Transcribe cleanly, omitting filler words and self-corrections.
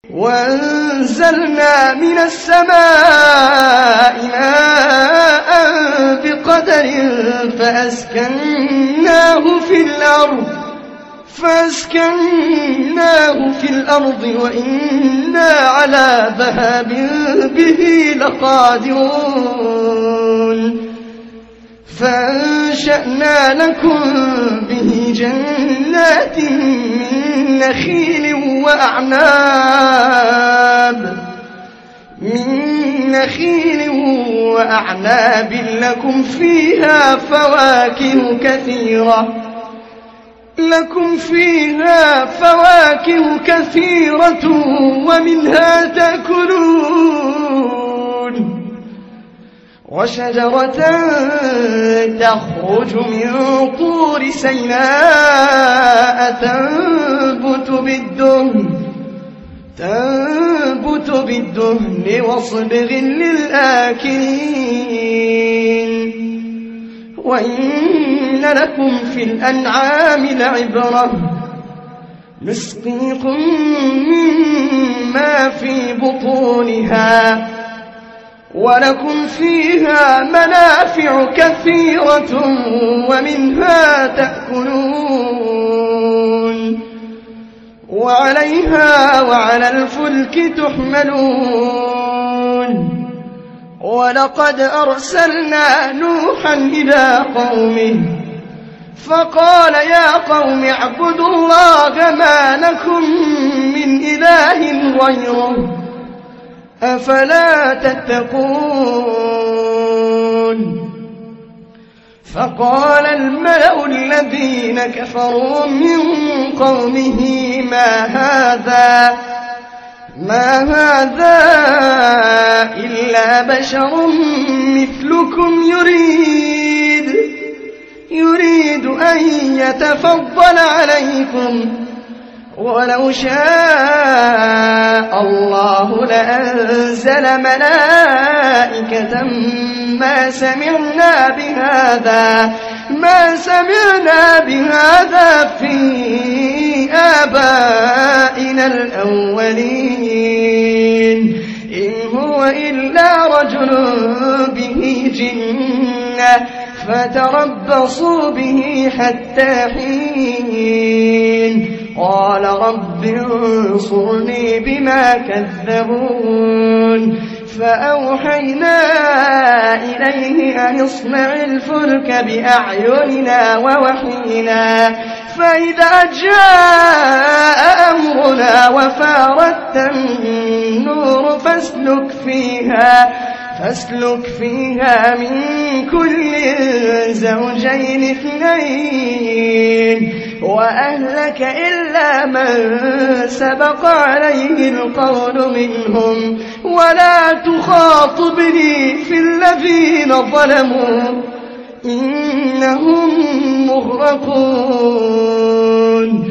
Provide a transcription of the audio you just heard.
وأنزلنا من السماء ماء بقدر فأسكناه في الأرض وإنا على ذهاب به لقادرون فأنشأنا لكم به جنات من نخيل وأعناب لكم فيها فواكه كثيرة ومنها تأكلون وشجرة تخرج من طور سيناء تنبت بالدهن وصبغ للآكلين وإن لكم في الأنعام لعبرة نسقيكم مما في بطونها ولكم فيها منافع كثيرة ومنها تأكلون وعليها وعلى الفلك تحملون ولقد أرسلنا نوحا إلى قومه فقال يا قوم اعبدوا الله ما لكم من إله غيره أفلا تتقون فقال الملأ الذين كفروا من قومه ما هذا إلا بشر مثلكم يريد أن يتفضل عليكم ولو شاء الله لأنزل ملائكة ما سمعنا بهذا في آبائنا الأولين إن هو إلا رجل به جنة فتربصوا به حتى حين قال رب انصرني بما كذبون فأوحينا إليه أن اصنع الفلك بأعيننا ووحينا فإذا جاء أمرنا وفارت النور فاسلك فيها من كل زوجين اثنين وأهلك إلا من سبق عليه القول منهم ولا تخاطبني في الذين ظلموا إنهم مغرقون